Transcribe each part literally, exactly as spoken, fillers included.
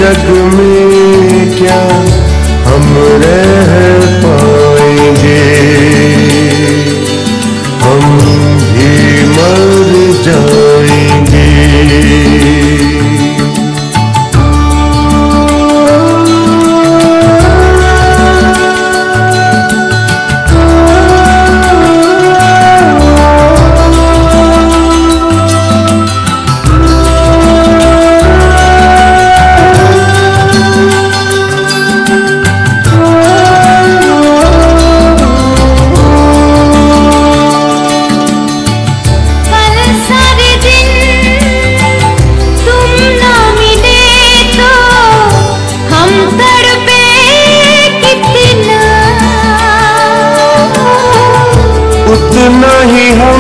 जग में क्या हम रह पाएंगे, हम भी मर जाएंगे। उतना ही हम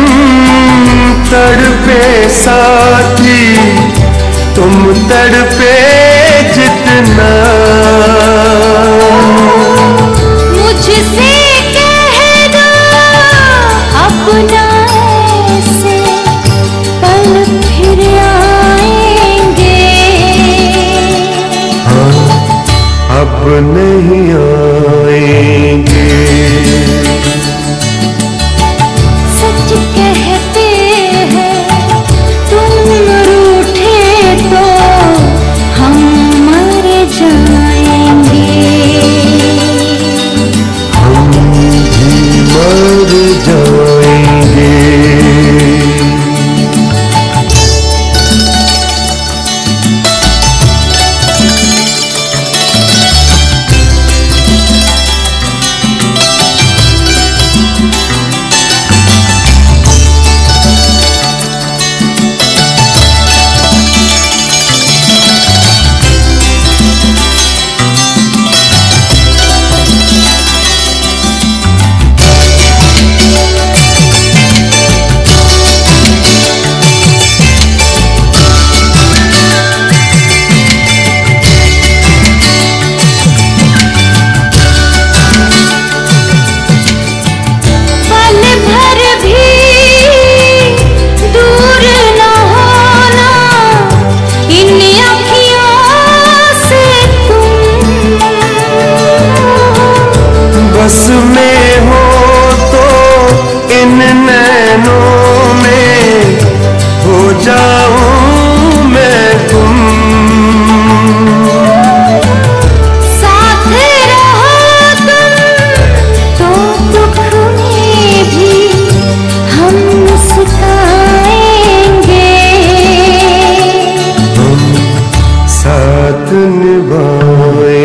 तड़पे साथी, तुम तड़पे जितना। मुझसे कह दो अपना ऐसे पल फिर आएंगे। हाँ, अब नहीं आएंगे। कहते हैं तुम रूठे तो हम मर जाएंगे, हम भी मर जाएंगे। बस में हो तो इन नैनों में हो जाऊं मैं गुम। साथ रहो तुम तो दुख में भी हम मुस्काएंगे, हम साथ निभाएंगे।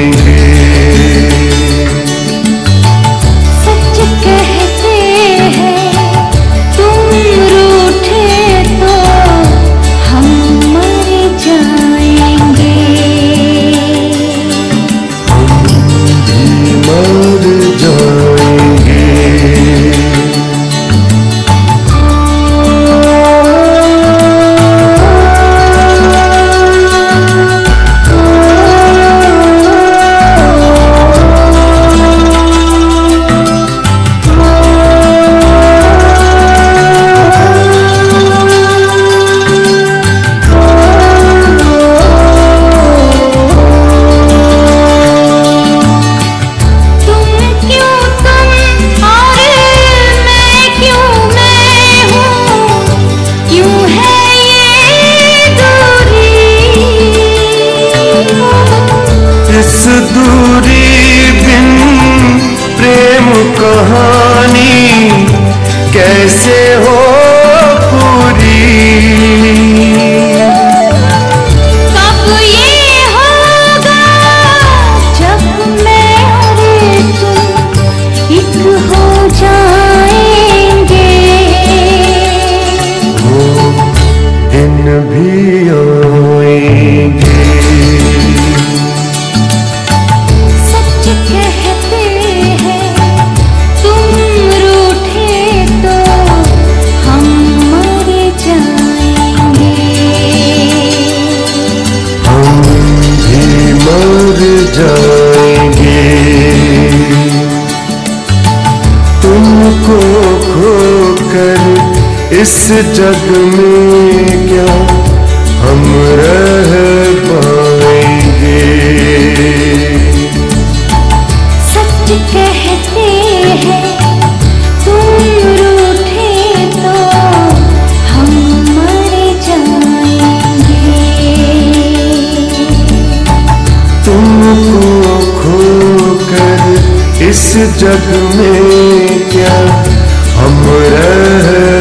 इस दूरी बिन प्रेम कहानी कैसे हो पूरी। कब ये होगा जब मैं और तुम एक हो जाएंगे, वो दिन भी आएंगे। जाएंगे तुमको खोकर इस जग में क्या हम रह पाएंगे। इस जग में क्या हम रह